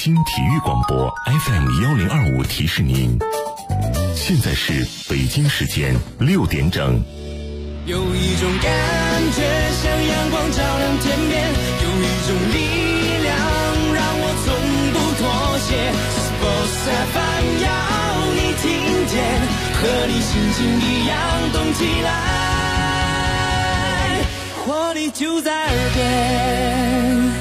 京体育广播 FM1025提示您，现在是北京时间6点整。 有一种感觉像阳光照亮天边，有一种力量让我从不妥协。Sports FM 要你听见，和你心情一样动起来，活力就在耳边。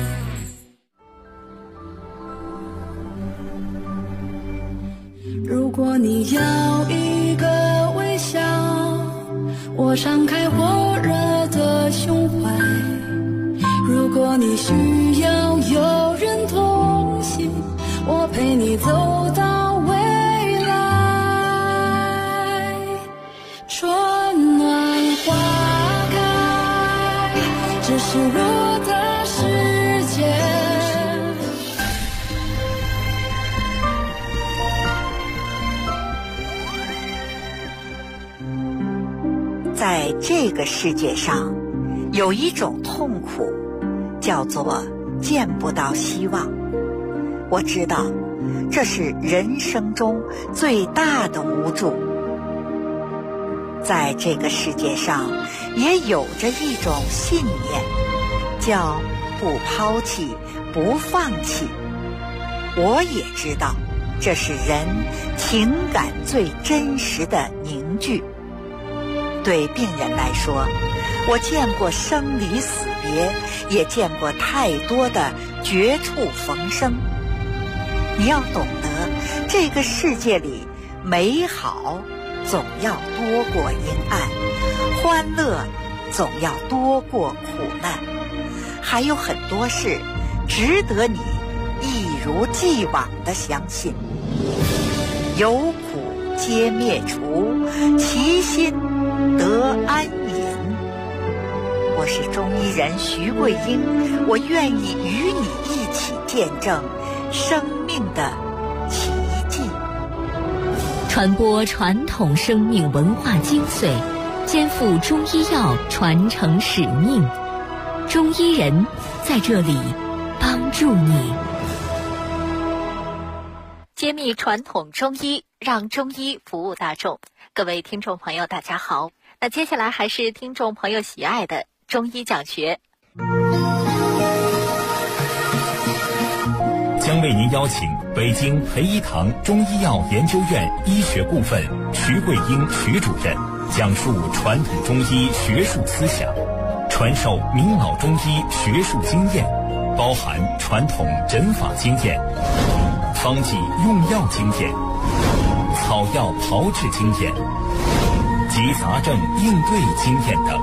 如果你要一个微笑，我敞开火热的胸怀。如果你需要有人同行，我陪你走到未来。春暖花开，这是我的世界。 在这个世界上，有一种痛苦，叫做见不到希望。我知道，这是人生中最大的无助。在这个世界上，也有着一种信念，叫不抛弃，不放弃。我也知道，这是人情感最真实的凝聚。对病人来说，我见过生离死别，也见过太多的绝处逢生。你要懂得，这个世界里美好总要多过阴暗，欢乐总要多过苦难，还有很多事值得你一如既往地相信。有苦皆灭除，其心得安隐。我是中医人徐桂英，我愿意与你一起见证生命的奇迹， 传播传统生命文化精髓，肩负中医药传承使命。中医人在这里帮助你，揭秘传统中医，让中医服务大众。各位听众朋友大家好，那接下来还是听众朋友喜爱的中医讲学， 将为您邀请北京培一堂中医药研究院医学部分徐桂英徐主任讲述传统中医学术思想，传授明老中医学术经验，包含传统诊法经验、方剂用药经验、草药炮制经验及杂症应对经验等。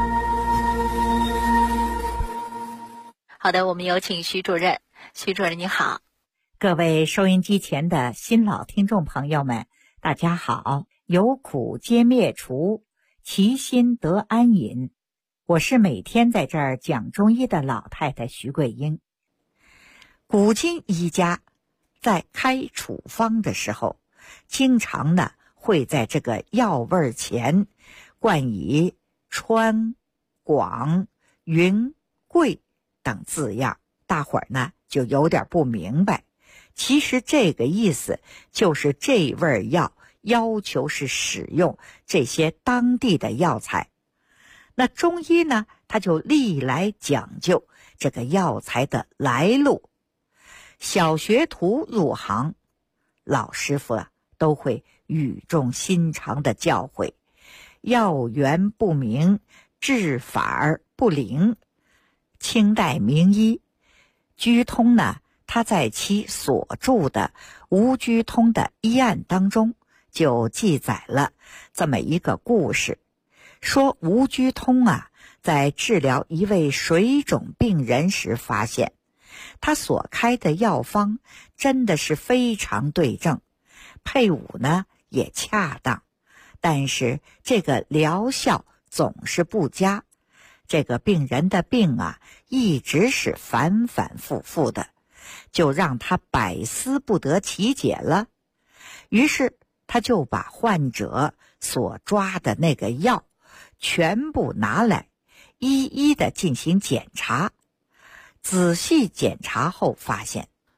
好的，我们有请徐主任。徐主任你好。 各位收音机前的新老听众朋友们，大家好。有苦皆灭除，其心得安隐。我是每天在这儿讲中医的老太太徐桂英。古今医家在开处方的时候，经常呢会在这个药味前冠以川、广、云、贵等字样，大伙儿呢就有点不明白。其实这个意思就是这味药要求是使用这些当地的药材。那中医呢，它就历来讲究这个药材的来路。小学徒入行，老师傅都会语重心长地教诲，药源不明，治法儿不灵。清代名医居通呢，他在其所著的吴居通的医案当中就记载了这么一个故事，说吴居通在治疗一位水肿病人时发现，他所开的药方真的是非常对症，配伍呢也恰当，但是这个疗效总是不佳。这个病人的病一直是反反复复的，就让他百思不得其解了。于是他就把患者所抓的那个药全部拿来，一一的进行检查。仔细检查后发现，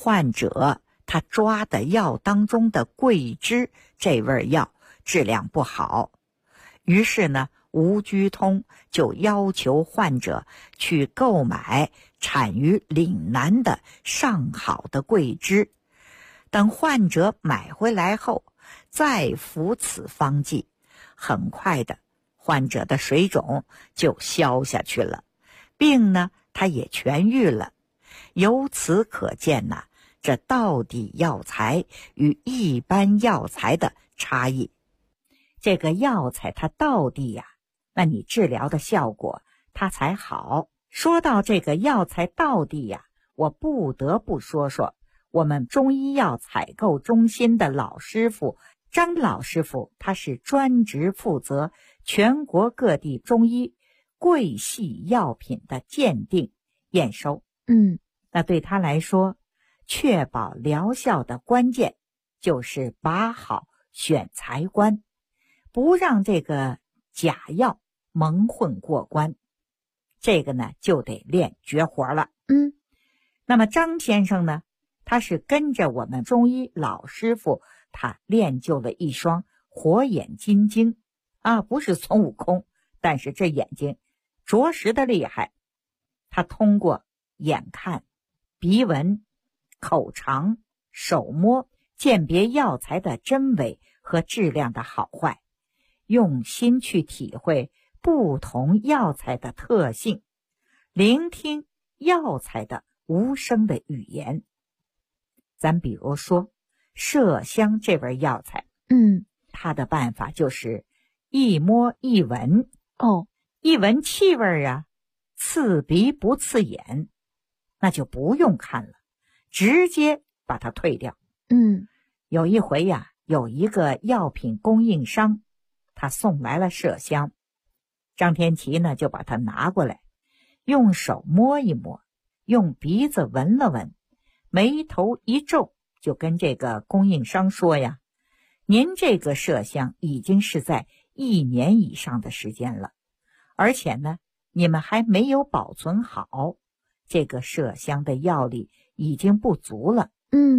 患者他抓的药当中的桂枝这味药质量不好，于是呢，吴居通就要求患者去购买产于岭南的上好的桂枝，等患者买回来后再服此方剂，很快的患者的水肿就消下去了，病呢他也痊愈了。由此可见呐，这道地药材与一般药材的差异。这个药材它道地呀，那你治疗的效果它才好。说到这个药材道地呀，我不得不说说我们中医药采购中心的老师傅张老师傅，他是专职负责全国各地中医桂系药品的鉴定验收。那对他来说，确保疗效的关键就是把好选材关，不让这个假药蒙混过关。这个呢就得练绝活了。那么张先生呢，他是跟着我们中医老师傅，他练就了一双火眼金睛啊，不是孙悟空，但是这眼睛着实的厉害。他通过眼看、鼻闻、口尝、手摸，鉴别药材的真伪和质量的好坏，用心去体会不同药材的特性，聆听药材的无声的语言。咱比如说麝香这味药材，它的办法就是一摸一闻，一闻气味啊，刺鼻不刺眼，那就不用看了，直接把它退掉。有一回呀，有一个药品供应商，他送来了麝香，张天琪呢就把它拿过来，用手摸一摸，用鼻子闻了闻，眉头一皱，就跟这个供应商说呀，您这个麝香已经是在1年以上的时间了，而且呢你们还没有保存好，这个麝香的药力已经不足了。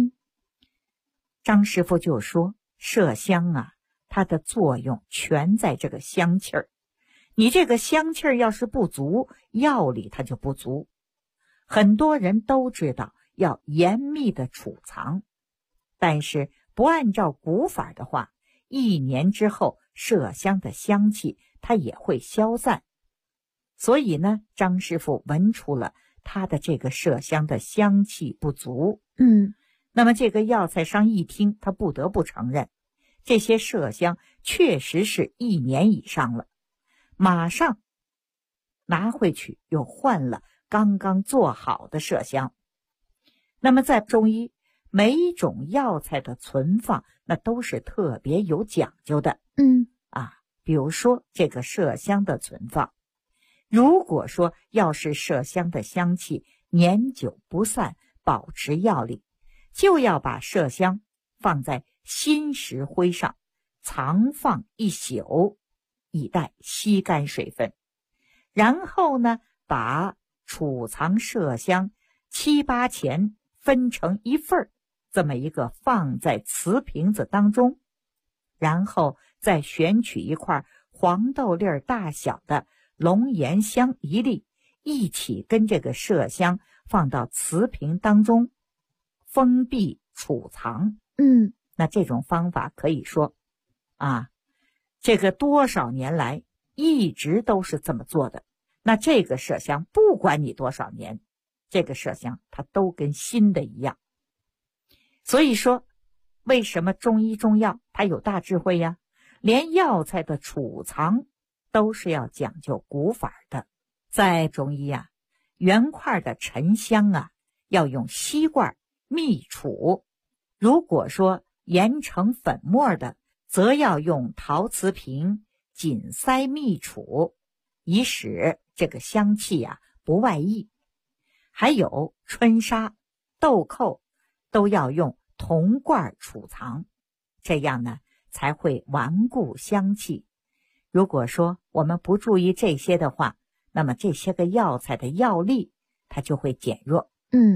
张师傅就说，麝香啊，它的作用全在这个香气儿，你这个香气儿要是不足，药力它就不足。很多人都知道要严密的储藏，但是不按照古法的话，1年之后麝香的香气它也会消散。所以呢，张师傅闻出了他的这个麝香的香气不足。那么这个药材商一听，他不得不承认，这些麝香确实是1年以上了，马上拿回去又换了刚刚做好的麝香。那么在中医，每一种药材的存放那都是特别有讲究的。比如说这个麝香的存放，如果说要是麝香的香气年久不散，保持药力，就要把麝香放在新石灰上藏放1宿，以待吸干水分。然后呢，把储藏麝香7、8钱分成1份，这么一个放在瓷瓶子当中，然后再选取一块黄豆粒大小的龙涎香1粒，一起跟这个麝香放到瓷瓶当中封闭储藏。那这种方法可以说这个多少年来一直都是这么做的。那这个麝香不管你多少年，这个麝香它都跟新的一样。所以说为什么中医中药它有大智慧呀？连药材的储藏都是要讲究古法的。在中医原块的沉香要用锡罐密储，如果说研成粉末的，则要用陶瓷瓶紧塞密储，以使这个香气不外溢。还有春砂、豆蔻都要用铜罐储藏，这样呢才会顽固香气。如果说我们不注意这些的话，那么这些个药材的药力它就会减弱。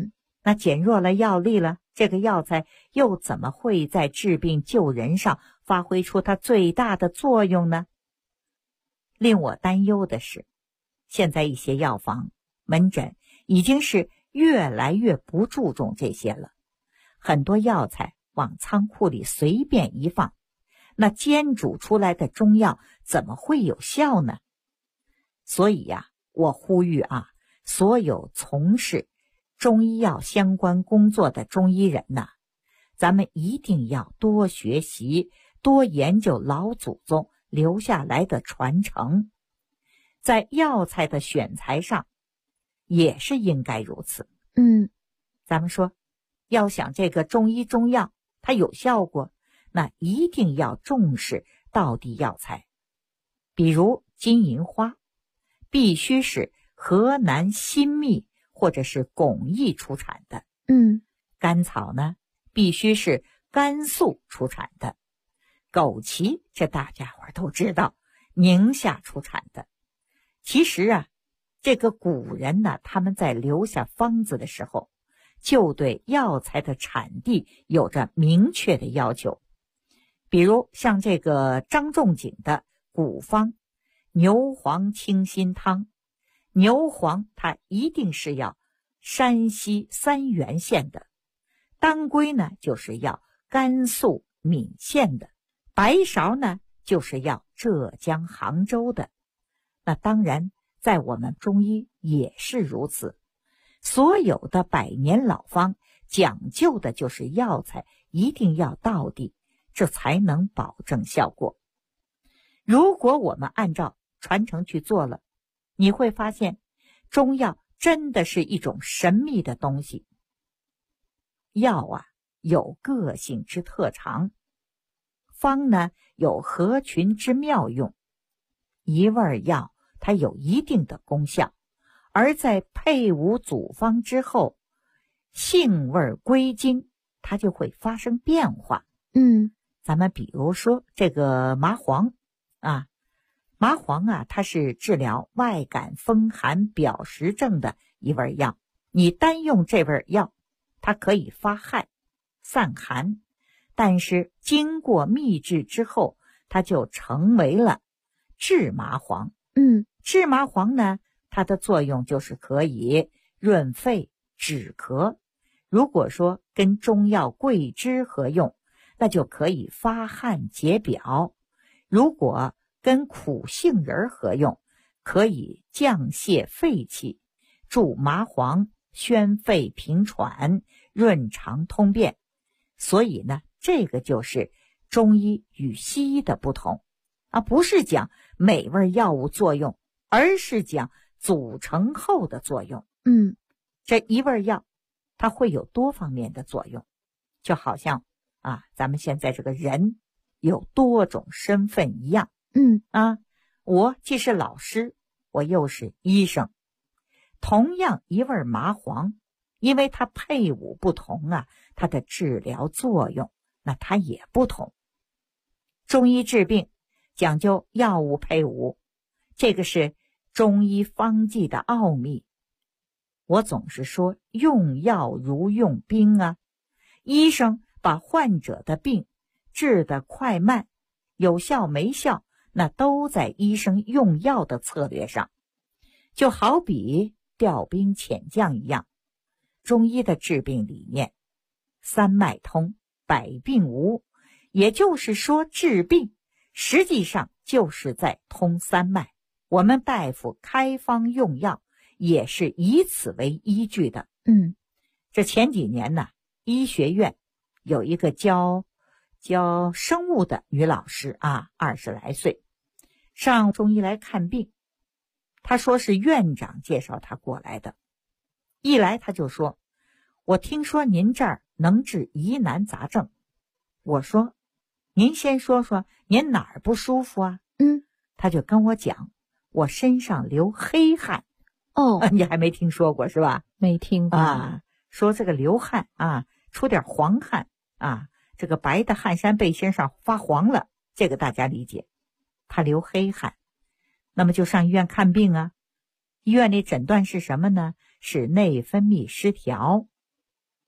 那减弱了药力了，这个药材又怎么会在治病救人上发挥出它最大的作用呢？令我担忧的是，现在一些药房、门诊已经是越来越不注重这些了，很多药材往仓库里随便一放，那煎煮出来的中药怎么会有效呢？所以呀，我呼吁所有从事中医药相关工作的中医人呐，咱们一定要多学习，多研究老祖宗留下来的传承。在药材的选材上也是应该如此。咱们说，要想这个中医中药它有效果，那一定要重视道地药材。比如金银花必须是河南新密或者是巩义出产的，甘草呢必须是甘肃出产的，枸杞这大家伙都知道，宁夏出产的。其实这个古人呢，他们在留下方子的时候，就对药材的产地有着明确的要求。比如像这个张仲景的古方牛黄清心汤，牛黄它一定是要山西三原县的，当归呢就是要甘肃岷县的，白芍呢就是要浙江杭州的。那当然在我们中医也是如此，所有的百年老方讲究的就是药材一定要道地，这才能保证效果。如果我们按照传承去做了，你会发现中药真的是一种神秘的东西。药有个性之特长，方呢有合群之妙用，一味药它有一定的功效，而在配伍组方之后，性味归经它就会发生变化。咱们比如说这个麻黄麻黄它是治疗外感风寒表实症的一味药，你单用这味药它可以发汗散寒，但是经过秘制之后，它就成为了制麻黄。制麻黄呢，它的作用就是可以润肺止咳，如果说跟中药桂枝合用，那就可以发汗解表，如果跟苦杏仁合用，可以降泄肺气，助麻黄宣肺平喘，润肠通便。所以呢，这个就是中医与西医的不同不是讲每味药物作用，而是讲组成后的作用。这一味药它会有多方面的作用，就好像咱们现在这个人有多种身份一样。我既是老师，我又是医生。同样一味麻黄，因为它配伍不同它的治疗作用那它也不同。中医治病讲究药物配伍，这个是中医方剂的奥秘。我总是说用药如用兵医生把患者的病治得快慢，有效没效，那都在医生用药的策略上。就好比调兵遣将一样，中医的治病理念三脉通，百病无，也就是说治病实际上就是在通三脉。我们大夫开方用药也是以此为依据的。这前几年医学院有一个教生物的女老师20来岁，上中医来看病。她说是院长介绍她过来的，一来她就说，我听说您这儿能治疑难杂症。我说您先说说您哪儿不舒服她就跟我讲，我身上流黑汗。你还没听说过是吧？ 没听过说这个流汗出点黄汗这个白的汗衫背心上发黄了，这个大家理解。他流黑汗，那么就上医院看病医院里诊断是什么呢？是内分泌失调。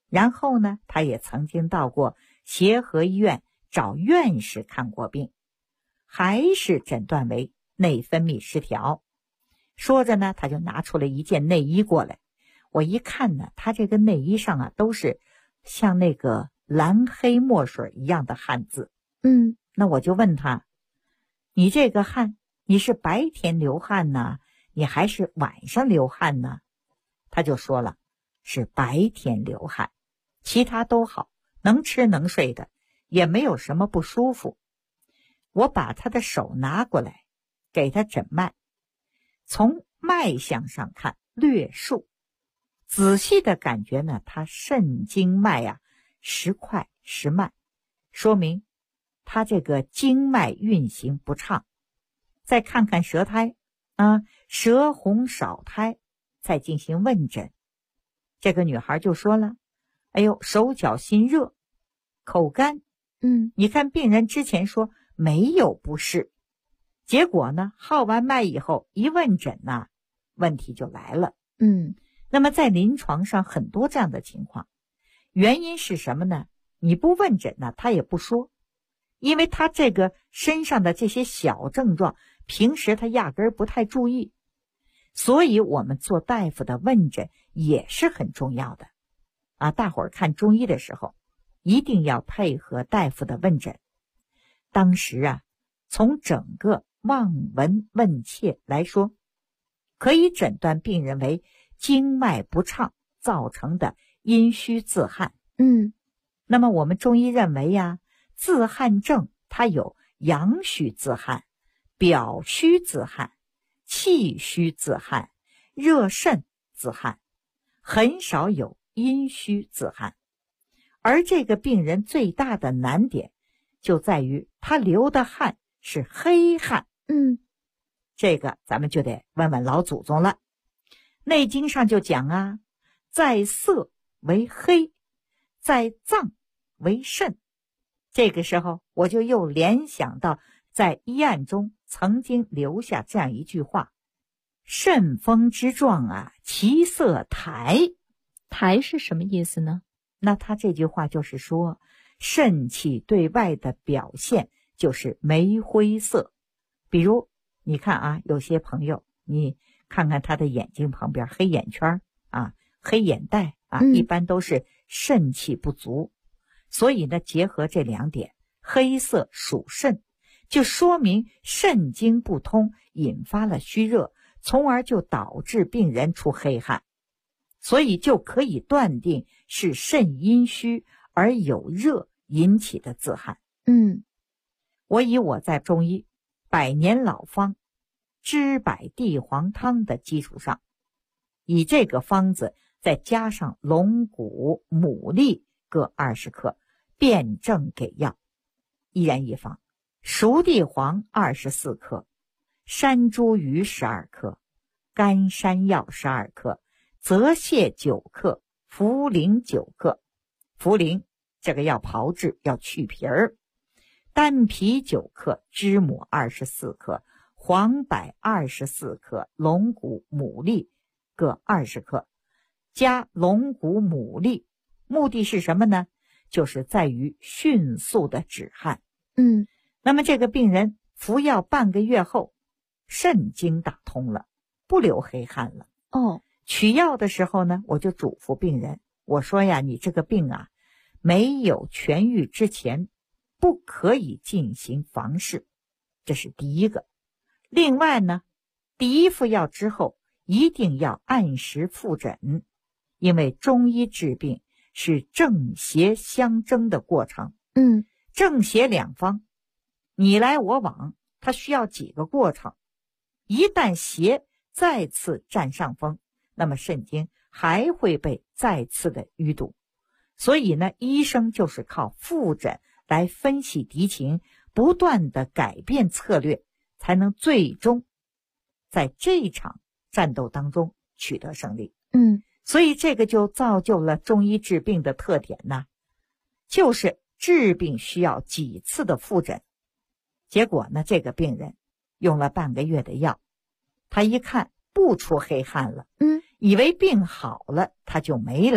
然后呢，他也曾经到过协和医院找院士看过病，还是诊断为内分泌失调。说着呢，他就拿出了一件内衣过来。我一看呢，他这个内衣上啊都是像那个蓝黑墨水一样的汗渍。那我就问他，你这个汗，你是白天流汗呢，你还是晚上流汗呢？他就说了，是白天流汗，其他都好，能吃能睡的，也没有什么不舒服。我把他的手拿过来，给他诊脉，从脉象上看略数，仔细的感觉呢，他肾经脉啊时快时慢，说明他这个经脉运行不畅。再看看舌苔啊，舌红少苔，再进行问诊。这个女孩就说了，哎呦，手脚心热，口干。你看病人之前说没有不适，结果呢，号完脉以后一问诊呢，问题就来了。那么在临床上很多这样的情况，原因是什么呢？你不问诊呢，他也不说，因为他这个身上的这些小症状，平时他压根儿不太注意，所以我们做大夫的问诊也是很重要的啊。大伙儿看中医的时候，一定要配合大夫的问诊。当时啊，从整个望闻问切来说，可以诊断病人为经脉不畅造成的阴虚自汗。那么我们中医认为呀，自汗症它有阳虚自汗、表虚自汗、气虚自汗、热肾自汗，很少有阴虚自汗。而这个病人最大的难点就在于他流的汗是黑汗。这个咱们就得问问老祖宗了。内经上就讲啊，在色为黑，在脏为肾。这个时候我就又联想到在医案中曾经留下这样一句话，肾风之状啊，其色苔。 苔是什么意思呢？ 那他这句话就是说，肾气对外的表现就是煤灰色。比如你看啊，有些朋友你看看他的眼睛旁边黑眼圈啊、黑眼袋啊，一般都是肾气不足。所以呢，结合这两点，黑色属肾，就说明肾经不通，引发了虚热，从而就导致病人出黑汗，所以就可以断定是肾阴虚而有热引起的自汗。我以我在中医百年老方知柏地黄汤的基础上，以这个方子再加上龙骨、牡蛎各20克，辩证给药，一人一方。熟地黄24克，山茱萸12克，干山药12克，泽泻9克，茯苓9克。茯苓这个要炮制，要去皮儿。丹皮9克，知母24克，黄柏24克，龙骨、牡蛎各20克，加龙骨、牡蛎，目的是什么呢？就是在于迅速的止汗。那么这个病人服药半个月后，肾经打通了，不流黑汗了。取药的时候呢，我就嘱咐病人，我说呀，你这个病啊，没有痊愈之前，不可以进行房事，这是第一个。另外呢，第一副药之后一定要按时复诊，因为中医治病是正邪相争的过程。正邪两方你来我往，它需要几个过程。一旦邪再次占上风，那么肾经还会被再次的淤堵。所以呢，医生就是靠复诊来分析敌情，不断的改变策略，才能最终在这场战斗当中取得胜利。所以这个就造就了中医治病的特点呢，就是治病需要几次的复诊。结果呢，这个病人用了半个月的药，他一看不出黑汗了，以为病好了，他就没来。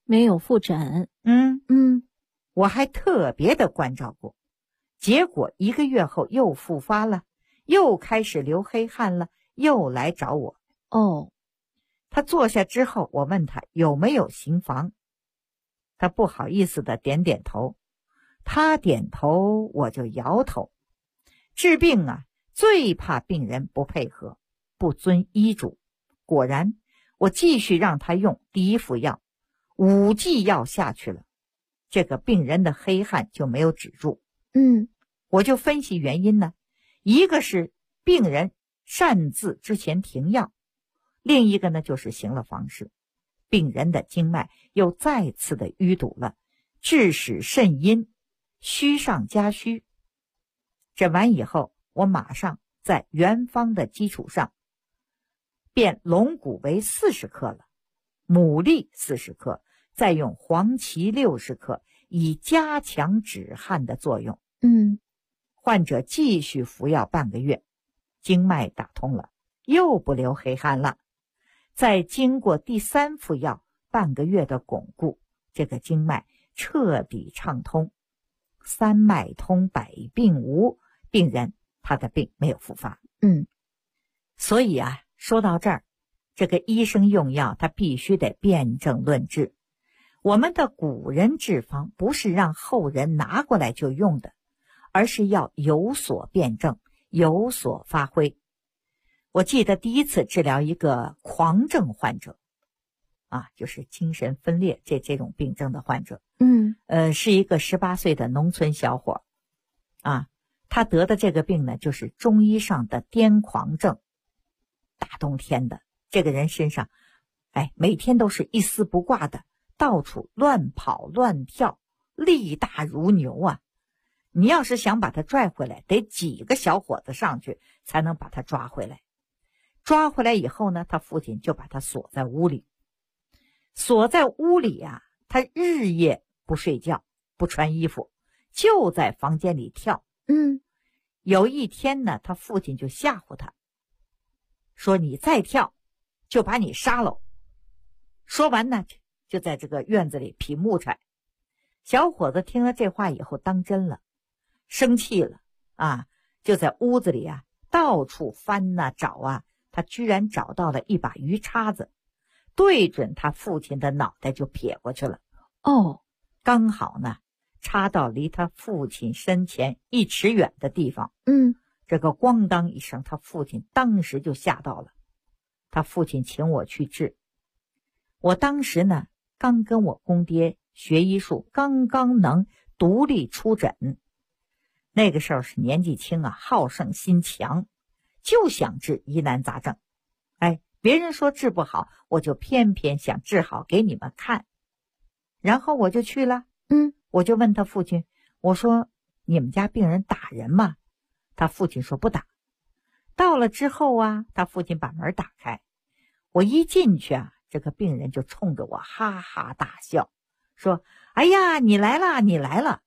没有复诊。 我还特别的关照过，结果1个月后又复发了，又开始流黑汗了，又来找我。他坐下之后，我问他有没有行房，他不好意思的点点头。他点头，我就摇头。治病啊，最怕病人不配合，不遵医嘱。果然，我继续让他用第1副药，5剂药下去了，这个病人的黑汗就没有止住。我就分析原因呢，一个是病人擅自之前停药，另一个呢就是行了房事，病人的经脉又再次的淤堵了，致使肾阴虚上加虚。这完以后，我马上在原方的基础上变龙骨为40克了，牡蛎40克，再用黄芪60克，以加强止汗的作用。患者继续服药半个月，经脉打通了，又不流黑汗了。再经过第3副药半个月的巩固，这个经脉彻底畅通，三脉通，百病无，病人他的病没有复发。所以啊，说到这儿，这个医生用药他必须得辩证论治。我们的古人治方不是让后人拿过来就用的，而是要有所辩证，有所发挥。我记得第一次治疗一个狂症患者啊，就是精神分裂这种病症的患者。是一个18岁的农村小伙啊，他得的这个病呢，就是中医上的癫狂症。大冬天的，这个人身上每天都是一丝不挂的，到处乱跑乱跳，力大如牛啊。你要是想把他拽回来，得几个小伙子上去才能把他抓回来。抓回来以后呢，他父亲就把他锁在屋里。锁在屋里啊，他日夜不睡觉，不穿衣服，就在房间里跳。有一天呢，他父亲就吓唬他，说你再跳就把你杀了。说完呢，就在这个院子里劈木柴。小伙子听了这话以后当真了，生气了啊，就在屋子里啊到处翻啊找啊，他居然找到了一把鱼叉子，对准他父亲的脑袋就撇过去了。刚好呢插到离他父亲身前1尺远的地方。这个咣当一声，他父亲当时就吓到了。他父亲请我去治，我当时呢刚跟我公爹学医术，刚刚能独立出诊。那个时候是年纪轻啊，好胜心强，就想治疑难杂症。别人说治不好，我就偏偏想治好给你们看。然后我就去了。我就问他父亲，我说你们家病人打人吗？他父亲说不打。到了之后啊，他父亲把门打开，我一进去啊，这个病人就冲着我哈哈大笑，说哎呀，你来了，你来了。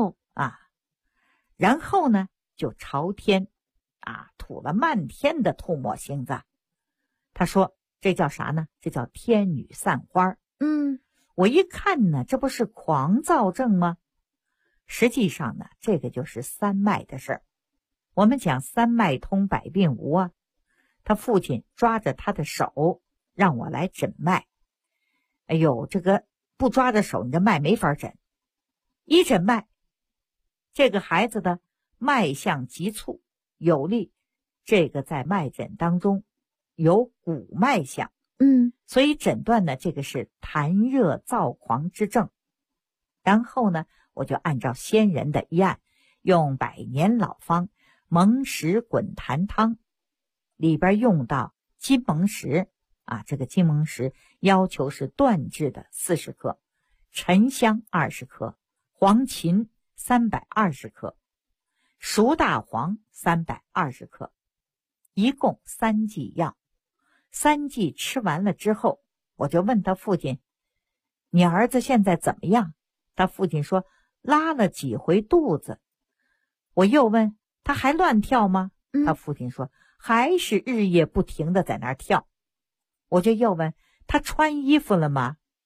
然后呢就朝天吐了漫天的吐沫星子。他说这叫啥呢？这叫天女散花。我一看呢，这不是狂躁症吗？实际上呢，这个就是三脉的事儿。我们讲三脉通，百病无啊。他父亲抓着他的手让我来诊脉。哎呦，这个不抓着手，你的脉没法诊。一诊脉，这个孩子的脉象急促有力，这个在脉诊当中有鼓脉象。所以诊断呢，这个是痰热躁狂之症。然后呢，我就按照先人的医案，用百年老方蒙石滚痰汤，里边用到金蒙石这个金蒙石要求是断质的40克，沉香20克，黄芩320克，熟大黄320克，一共3剂药。3剂吃完了之后，我就问他父亲，你儿子现在怎么样？他父亲说拉了几回肚子。我又问他还乱跳吗？他父亲说还是日夜不停的在那儿跳。我就又问他穿衣服了吗？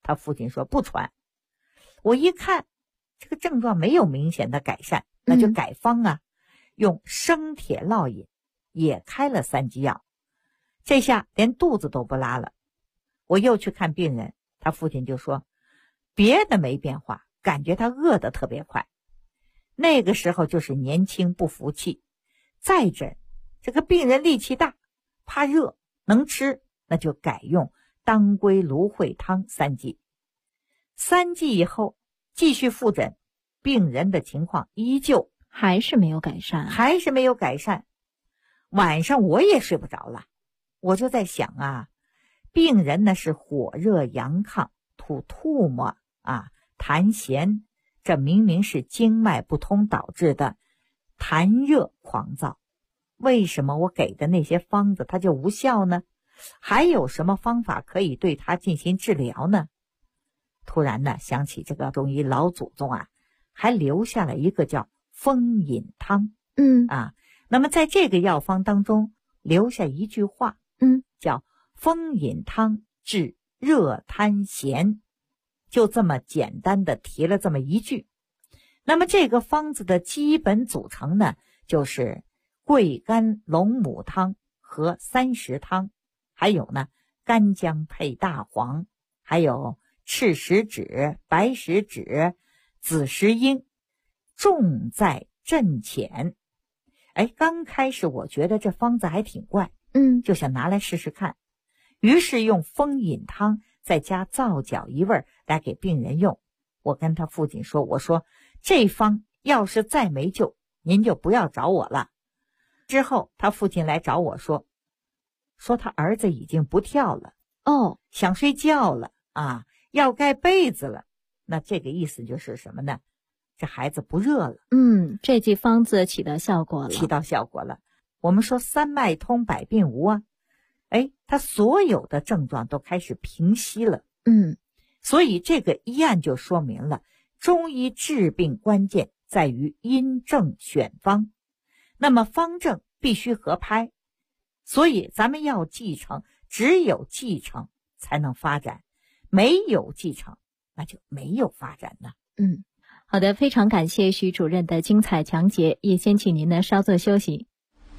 他父亲说不传。我一看这个症状没有明显的改善，那就改方啊，用生铁烙饮，也开了3剂药，这下连肚子都不拉了。我又去看病人，他父亲就说别的没变化，感觉他饿得特别快。那个时候就是年轻不服气，再诊这个病人力气大，怕热能吃，那就改用当归芦荟汤3剂。3剂以后继续复诊，病人的情况依旧还是没有改善。 晚上我也睡不着了，我就在想啊，病人呢是火热阳亢，吐唾沫啊，痰涎，这明明是经脉不通导致的痰热狂躁，为什么我给的那些方子它就无效呢？还有什么方法可以对它进行治疗呢？突然呢，想起这个中医老祖宗啊，还留下了一个叫风饮汤。那么在这个药方当中留下一句话，叫风饮汤治热痰涎，就这么简单的提了这么一句。那么这个方子的基本组成呢，就是桂干龙母汤和30汤，还有呢干姜配大黄，还有赤石脂、白石脂、紫石英，重在镇浅。刚开始我觉得这方子还挺怪，就想拿来试试看，于是用风饮汤再加皂角一味来给病人用。我跟他父亲说，我说这方要是再没救，您就不要找我了。之后他父亲来找我说他儿子已经不跳了，想睡觉了啊，要盖被子了。那这个意思就是什么呢？这孩子不热了。 这剂方子起到效果了。我们说3脉通百病无啊，他所有的症状都开始平息了。所以这个医案就说明了中医治病关键在于因症选方，那么方正必须合拍，所以咱们要继承，只有继承才能发展，没有继承那就没有发展呢。好的，非常感谢徐主任的精彩讲解，也先请您呢稍作休息。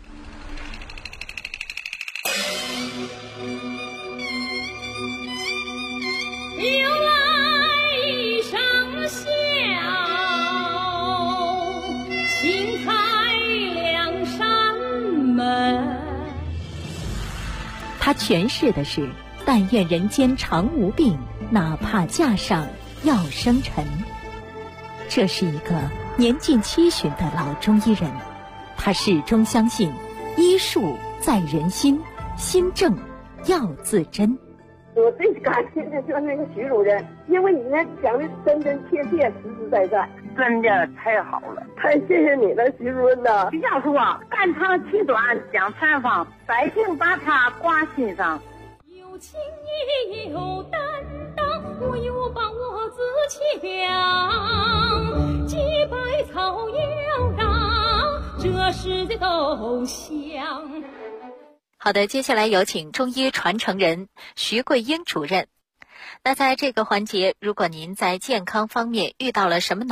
有来一声笑，轻开两扇门。 他诠释的是但愿人间常无病，哪怕架上要生尘。这是一个年近70的老中医人，他始终相信医术在人心，心正要自珍。 我最感谢的就是那个徐主任，因为你那讲的真真切切、实实在在，真的太好了，太谢谢你了，徐主任呐！ 徐教授啊，肝长气短讲采访，百姓把他挂心上。 有情也有担当，我有把握自强，几百草要长，这世界都香。 好的，接下来有请中医传承人徐桂英主任。那在这个环节，如果您在健康方面遇到了什么